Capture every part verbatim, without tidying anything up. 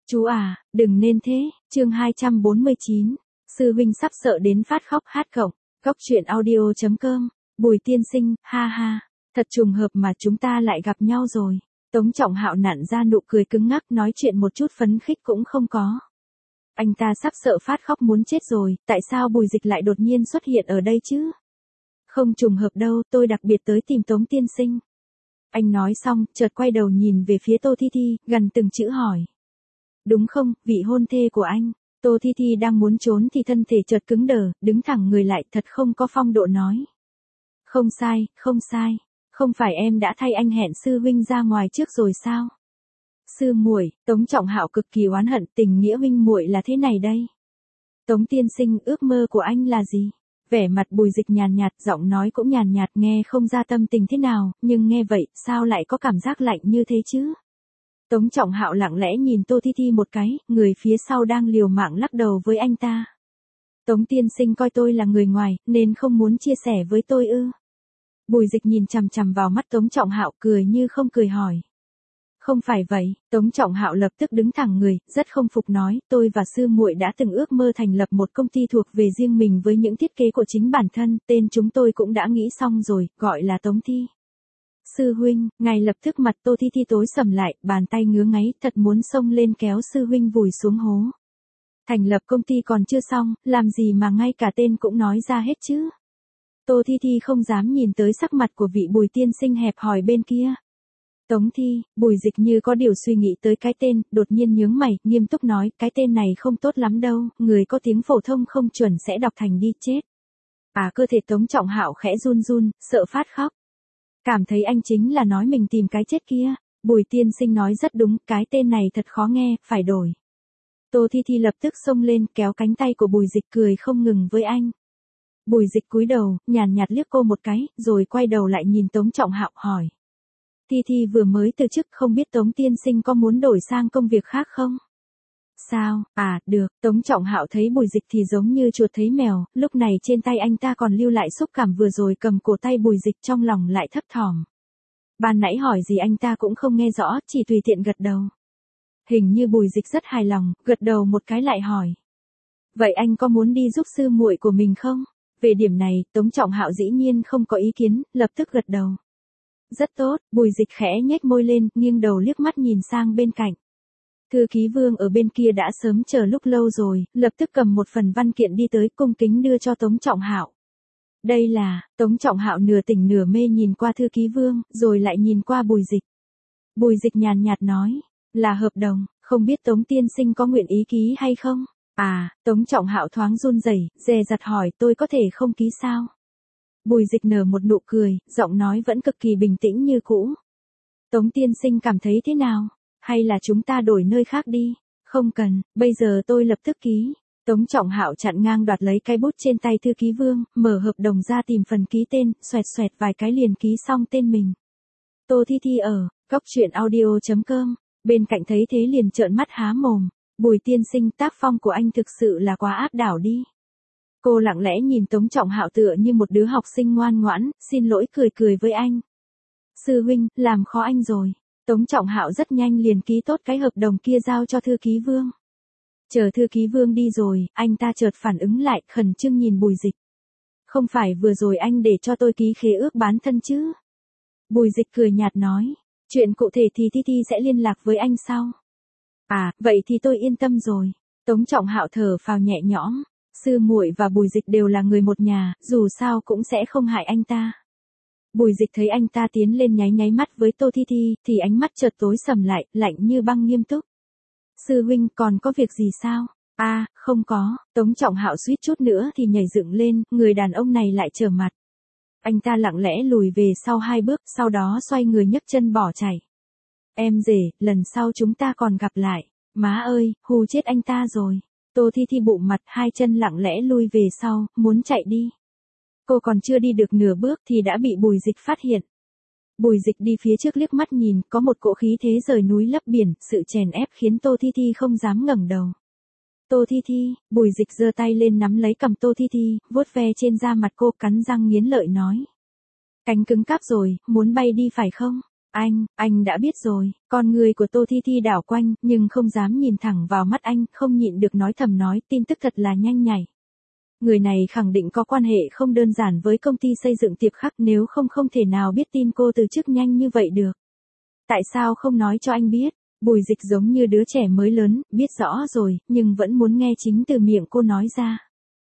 Chú à, đừng nên thế, chương hai trăm bốn mươi chín, sư huynh sắp sợ đến phát khóc hát cộng, góc truyện audio.com, Bùi tiên sinh, ha ha, thật trùng hợp mà chúng ta lại gặp nhau rồi. Tống Trọng Hạo nặn ra nụ cười cứng ngắc, nói chuyện một chút phấn khích cũng không có. Anh ta sắp sợ phát khóc muốn chết rồi, tại sao Bùi Dịch lại đột nhiên xuất hiện ở đây chứ? Không trùng hợp đâu, tôi đặc biệt tới tìm Tống tiên sinh. Anh nói xong, chợt quay đầu nhìn về phía Tô Thi Thi, gần từng chữ hỏi. Đúng không, vị hôn thê của anh? Tô Thi Thi đang muốn trốn thì thân thể chợt cứng đờ, đứng thẳng người lại, thật không có phong độ nói. Không sai, không sai, không phải em đã thay anh hẹn sư huynh ra ngoài trước rồi sao? Sư muội, Tống Trọng Hạo cực kỳ oán hận, tình nghĩa huynh muội là thế này đây. Tống tiên sinh, ước mơ của anh là gì? Vẻ mặt Bùi Dịch nhàn nhạt, giọng nói cũng nhàn nhạt, nghe không ra tâm tình thế nào, nhưng nghe vậy, sao lại có cảm giác lạnh như thế chứ? Tống Trọng Hạo lặng lẽ nhìn Tô Thi Thi một cái, người phía sau đang liều mạng lắc đầu với anh ta. Tống tiên sinh coi tôi là người ngoài, nên không muốn chia sẻ với tôi ư? Bùi Dịch nhìn chằm chằm vào mắt Tống Trọng Hạo, cười như không cười hỏi. Không phải vậy, Tống Trọng Hạo lập tức đứng thẳng người, rất không phục nói, tôi và sư muội đã từng ước mơ thành lập một công ty thuộc về riêng mình với những thiết kế của chính bản thân, tên chúng tôi cũng đã nghĩ xong rồi, gọi là Tống Thi. Sư huynh, ngay lập tức mặt Tô Thi Thi tối sầm lại, bàn tay ngứa ngáy, thật muốn xông lên kéo sư huynh vùi xuống hố. Thành lập công ty còn chưa xong, làm gì mà ngay cả tên cũng nói ra hết chứ? Tô Thi Thi không dám nhìn tới sắc mặt của vị Bùi tiên sinh hẹp hòi bên kia. Tống Thi, Bùi Dịch như có điều suy nghĩ tới cái tên, đột nhiên nhướng mày, nghiêm túc nói, cái tên này không tốt lắm đâu, người có tiếng phổ thông không chuẩn sẽ đọc thành đi chết. À, cơ thể Tống Trọng Hạo khẽ run run, sợ phát khóc. Cảm thấy anh chính là nói mình tìm cái chết kia. Bùi tiên sinh nói rất đúng, cái tên này thật khó nghe, phải đổi. Tô Thi Thi lập tức xông lên, kéo cánh tay của Bùi Dịch, cười không ngừng với anh. Bùi Dịch cúi đầu, nhàn nhạt liếc cô một cái, rồi quay đầu lại nhìn Tống Trọng Hạo hỏi. Thi Thi vừa mới từ chức, không biết Tống tiên sinh có muốn đổi sang công việc khác không? Sao, à, được, Tống Trọng Hạo thấy Bùi Dịch thì giống như chuột thấy mèo, lúc này trên tay anh ta còn lưu lại xúc cảm vừa rồi cầm cổ tay Bùi Dịch, trong lòng lại thấp thỏm. Ban nãy hỏi gì anh ta cũng không nghe rõ, chỉ tùy tiện gật đầu. Hình như Bùi Dịch rất hài lòng, gật đầu một cái lại hỏi. Vậy anh có muốn đi giúp sư muội của mình không? Về điểm này, Tống Trọng Hạo dĩ nhiên không có ý kiến, lập tức gật đầu. Rất tốt, Bùi Dịch khẽ nhếch môi lên, nghiêng đầu liếc mắt nhìn sang bên cạnh. Thư ký Vương ở bên kia đã sớm chờ lúc lâu rồi, lập tức cầm một phần văn kiện đi tới, cung kính đưa cho Tống Trọng Hạo. Đây là, Tống Trọng Hạo nửa tỉnh nửa mê nhìn qua Thư ký Vương, rồi lại nhìn qua Bùi Dịch. Bùi Dịch nhàn nhạt nói, là hợp đồng, không biết Tống tiên sinh có nguyện ý ký hay không? À, Tống Trọng Hạo thoáng run rẩy, dè dặt hỏi, tôi có thể không ký sao? Bùi Dịch nở một nụ cười, giọng nói vẫn cực kỳ bình tĩnh như cũ. Tống tiên sinh cảm thấy thế nào? Hay là chúng ta đổi nơi khác đi? Không cần, bây giờ tôi lập tức ký. Tống Trọng Hạo chặn ngang đoạt lấy cái bút trên tay Thư ký Vương, mở hợp đồng ra tìm phần ký tên, xoẹt xoẹt vài cái liền ký xong tên mình. Tô Thi Thi ở, góc truyện audio.com, bên cạnh thấy thế liền trợn mắt há mồm. Bùi tiên sinh, tác phong của anh thực sự là quá áp đảo đi. Cô lặng lẽ nhìn Tống Trọng Hạo tựa như một đứa học sinh ngoan ngoãn, xin lỗi cười cười với anh. Sư huynh, làm khó anh rồi. Tống Trọng Hạo rất nhanh liền ký tốt cái hợp đồng kia giao cho Thư ký Vương. Chờ Thư ký Vương đi rồi, anh ta chợt phản ứng lại, khẩn trương nhìn Bùi Dịch. Không phải vừa rồi anh để cho tôi ký khế ước bán thân chứ? Bùi Dịch cười nhạt nói, chuyện cụ thể thì Thi Thi sẽ liên lạc với anh sau. À, vậy thì tôi yên tâm rồi. Tống Trọng Hạo thở phào nhẹ nhõm. Sư muội và Bùi Dịch đều là người một nhà, dù sao cũng sẽ không hại anh ta. Bùi Dịch thấy anh ta tiến lên nháy nháy mắt với Tô Thi Thi, thì ánh mắt chợt tối sầm lại, lạnh như băng nghiêm túc. Sư huynh, còn có việc gì sao? À, không có. Tống Trọng Hạo suýt chút nữa thì nhảy dựng lên, người đàn ông này lại trở mặt. Anh ta lặng lẽ lùi về sau hai bước, sau đó xoay người nhấc chân bỏ chạy. Em rể, lần sau chúng ta còn gặp lại. Má ơi, hù chết anh ta rồi. Tô Thi Thi bụng mặt, hai chân lặng lẽ lui về sau, muốn chạy đi. Cô còn chưa đi được nửa bước thì đã bị Bùi Dịch phát hiện. Bùi Dịch đi phía trước liếc mắt nhìn, có một cỗ khí thế rời núi lấp biển, sự chèn ép khiến Tô Thi Thi không dám ngẩng đầu. Tô Thi Thi, Bùi Dịch giơ tay lên nắm lấy cầm Tô Thi Thi, vuốt ve trên da mặt cô, cắn răng nghiến lợi nói. Cánh cứng cáp rồi, muốn bay đi phải không? Anh, anh đã biết rồi, con người của Tô Thi Thi đảo quanh, nhưng không dám nhìn thẳng vào mắt anh, không nhịn được nói thầm nói, tin tức thật là nhanh nhảy. Người này khẳng định có quan hệ không đơn giản với công ty xây dựng Tiệp Khắc, nếu không không thể nào biết tin cô từ chức nhanh như vậy được. Tại sao không nói cho anh biết? Bùi Dịch giống như đứa trẻ mới lớn, biết rõ rồi, nhưng vẫn muốn nghe chính từ miệng cô nói ra.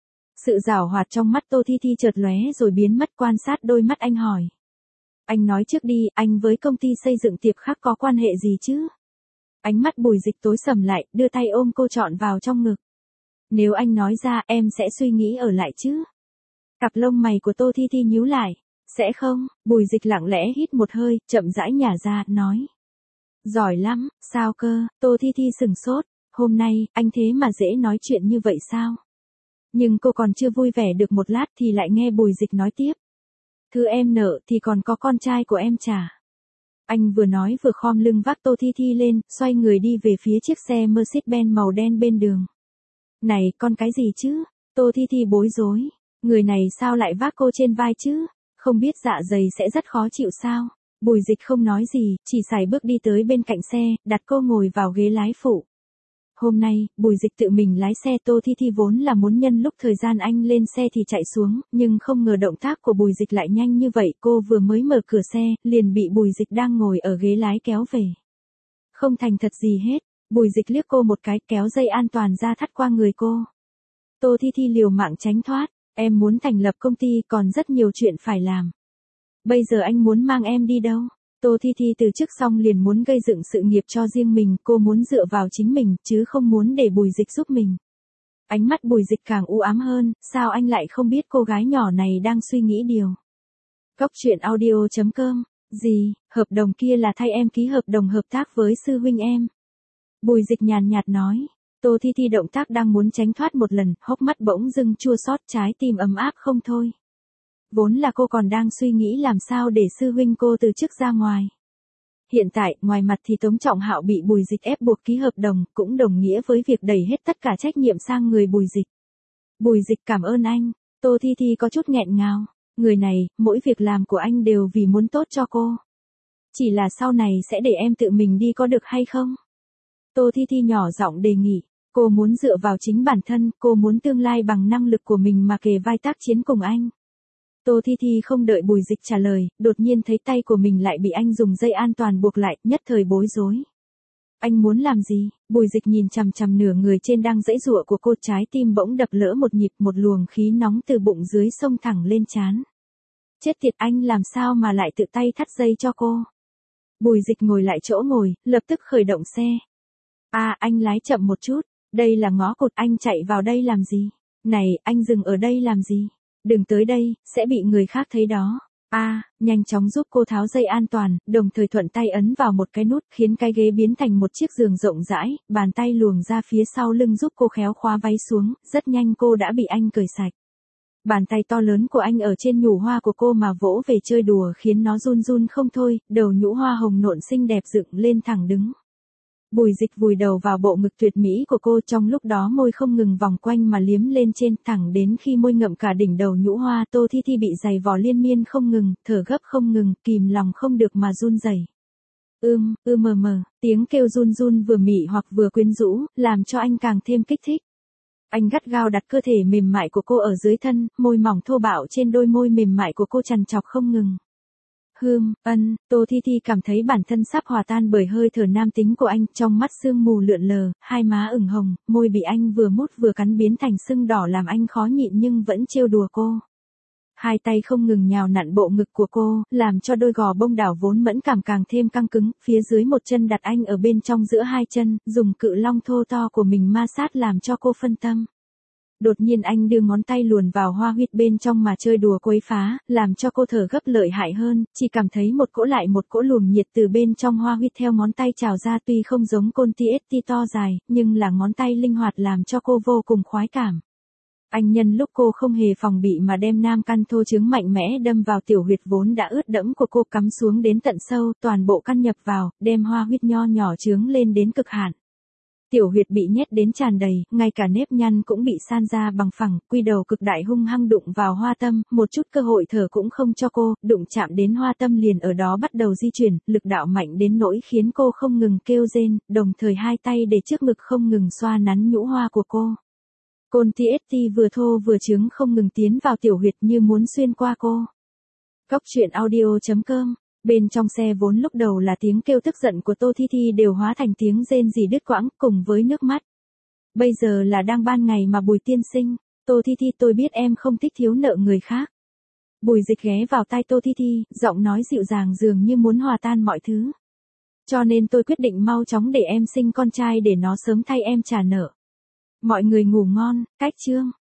Sự giảo hoạt trong mắt Tô Thi Thi chợt lóe rồi biến mất, quan sát đôi mắt anh hỏi. Anh nói trước đi, anh với công ty xây dựng Tiệp Khắc có quan hệ gì chứ? Ánh mắt Bùi Dịch tối sầm lại, đưa tay ôm cô trọn vào trong ngực. Nếu anh nói ra, em sẽ suy nghĩ ở lại chứ? Cặp lông mày của Tô Thi Thi nhíu lại. Sẽ không? Bùi Dịch lặng lẽ hít một hơi, chậm rãi nhả ra, nói. Giỏi lắm, sao cơ? Tô Thi Thi sừng sốt. Hôm nay, anh thế mà dễ nói chuyện như vậy sao? Nhưng cô còn chưa vui vẻ được một lát thì lại nghe Bùi Dịch nói tiếp. Thứ em nợ thì còn có con trai của em trả. Anh vừa nói vừa khom lưng vác Tô Thi Thi lên, xoay người đi về phía chiếc xe Mercedes-Benz màu đen bên đường. Này, con cái gì chứ? Tô Thi Thi bối rối. Người này sao lại vác cô trên vai chứ? Không biết dạ dày sẽ rất khó chịu sao? Bùi Dịch không nói gì, chỉ sải bước đi tới bên cạnh xe, đặt cô ngồi vào ghế lái phụ. Hôm nay, Bùi Dịch tự mình lái xe. Tô Thi Thi vốn là muốn nhân lúc thời gian anh lên xe thì chạy xuống, nhưng không ngờ động tác của Bùi Dịch lại nhanh như vậy. Cô vừa mới mở cửa xe, liền bị Bùi Dịch đang ngồi ở ghế lái kéo về. Không thành thật gì hết, Bùi Dịch liếc cô một cái, kéo dây an toàn ra thắt qua người cô. Tô Thi Thi liều mạng tránh thoát, em muốn thành lập công ty còn rất nhiều chuyện phải làm. Bây giờ anh muốn mang em đi đâu? Tô Thi Thi từ chức xong liền muốn gây dựng sự nghiệp cho riêng mình, cô muốn dựa vào chính mình, chứ không muốn để Bùi Dịch giúp mình. Ánh mắt Bùi Dịch càng u ám hơn, sao anh lại không biết cô gái nhỏ này đang suy nghĩ điều. Cốc truyện audio chấm com, gì, hợp đồng kia là thay em ký hợp đồng hợp tác với sư huynh em. Bùi Dịch nhàn nhạt nói. Tô Thi Thi động tác đang muốn tránh thoát một lần, hốc mắt bỗng dưng chua xót, trái tim ấm áp không thôi. Vốn là cô còn đang suy nghĩ làm sao để sư huynh cô từ chức ra ngoài. Hiện tại, ngoài mặt thì Tống Trọng Hạo bị Bùi Dịch ép buộc ký hợp đồng, cũng đồng nghĩa với việc đẩy hết tất cả trách nhiệm sang người Bùi Dịch. Bùi Dịch cảm ơn anh. Tô Thi Thi có chút nghẹn ngào. Người này, mỗi việc làm của anh đều vì muốn tốt cho cô. Chỉ là sau này sẽ để em tự mình đi có được hay không? Tô Thi Thi nhỏ giọng đề nghị. Cô muốn dựa vào chính bản thân, cô muốn tương lai bằng năng lực của mình mà kề vai tác chiến cùng anh. Tô Thi Thi không đợi Bùi Dịch trả lời, đột nhiên thấy tay của mình lại bị anh dùng dây an toàn buộc lại, nhất thời bối rối. Anh muốn làm gì? Bùi Dịch nhìn chằm chằm nửa người trên đang giãy giụa của cô, trái tim bỗng đập lỡ một nhịp, một luồng khí nóng từ bụng dưới xông thẳng lên trán. Chết tiệt, anh làm sao mà lại tự tay thắt dây cho cô? Bùi Dịch ngồi lại chỗ ngồi, lập tức khởi động xe. À, anh lái chậm một chút, đây là ngõ cụt, anh chạy vào đây làm gì? Này, anh dừng ở đây làm gì? Đừng tới đây, sẽ bị người khác thấy đó. A, à, nhanh chóng giúp cô tháo dây an toàn, đồng thời thuận tay ấn vào một cái nút, khiến cái ghế biến thành một chiếc giường rộng rãi, bàn tay luồn ra phía sau lưng giúp cô khéo khóa váy xuống, rất nhanh cô đã bị anh cởi sạch. Bàn tay to lớn của anh ở trên nhũ hoa của cô mà vỗ về chơi đùa khiến nó run run không thôi, đầu nhũ hoa hồng nộn xinh đẹp dựng lên thẳng đứng. Bùi Dịch vùi đầu vào bộ ngực tuyệt mỹ của cô, trong lúc đó môi không ngừng vòng quanh mà liếm lên trên, thẳng đến khi môi ngậm cả đỉnh đầu nhũ hoa. Tô Thi Thi bị giày vò liên miên không ngừng, thở gấp không ngừng, kìm lòng không được mà run rẩy. Ưm, ư mờ mờ, tiếng kêu run run vừa mị hoặc vừa quyến rũ, làm cho anh càng thêm kích thích. Anh gắt gao đặt cơ thể mềm mại của cô ở dưới thân, môi mỏng thô bạo trên đôi môi mềm mại của cô trằn trọc không ngừng. Hương, ân, Tô Thi Thi cảm thấy bản thân sắp hòa tan bởi hơi thở nam tính của anh, trong mắt sương mù lượn lờ, hai má ửng hồng, môi bị anh vừa mút vừa cắn biến thành sưng đỏ làm anh khó nhịn nhưng vẫn trêu đùa cô. Hai tay không ngừng nhào nặn bộ ngực của cô, làm cho đôi gò bông đảo vốn mẫn cảm càng thêm căng cứng, phía dưới một chân đặt anh ở bên trong giữa hai chân, dùng cự long thô to của mình ma sát làm cho cô phân tâm. Đột nhiên anh đưa ngón tay luồn vào hoa huyệt bên trong mà chơi đùa quấy phá, làm cho cô thở gấp lợi hại hơn, chỉ cảm thấy một cỗ lại một cỗ luồng nhiệt từ bên trong hoa huyệt theo ngón tay trào ra, tuy không giống côn ti ét ti to dài, nhưng là ngón tay linh hoạt làm cho cô vô cùng khoái cảm. Anh nhân lúc cô không hề phòng bị mà đem nam căn thô trứng mạnh mẽ đâm vào tiểu huyệt vốn đã ướt đẫm của cô, cắm xuống đến tận sâu, toàn bộ căn nhập vào, đem hoa huyệt nho nhỏ trướng lên đến cực hạn. Tiểu huyệt bị nhét đến tràn đầy, ngay cả nếp nhăn cũng bị san ra bằng phẳng, quy đầu cực đại hung hăng đụng vào hoa tâm, một chút cơ hội thở cũng không cho cô, đụng chạm đến hoa tâm liền ở đó bắt đầu di chuyển, lực đạo mạnh đến nỗi khiến cô không ngừng kêu rên, đồng thời hai tay để trước ngực không ngừng xoa nắn nhũ hoa của cô. Côn tê ét tê vừa thô vừa trướng không ngừng tiến vào tiểu huyệt như muốn xuyên qua cô. Góc truyện audio chấm com. Bên trong xe vốn lúc đầu là tiếng kêu tức giận của Tô Thi Thi đều hóa thành tiếng rên rỉ đứt quãng cùng với nước mắt. Bây giờ là đang ban ngày mà Bùi tiên sinh, Tô Thi Thi tôi biết em không thích thiếu nợ người khác. Bùi Dịch ghé vào tai Tô Thi Thi, giọng nói dịu dàng dường như muốn hòa tan mọi thứ. Cho nên tôi quyết định mau chóng để em sinh con trai để nó sớm thay em trả nợ. Mọi người ngủ ngon, cách chương.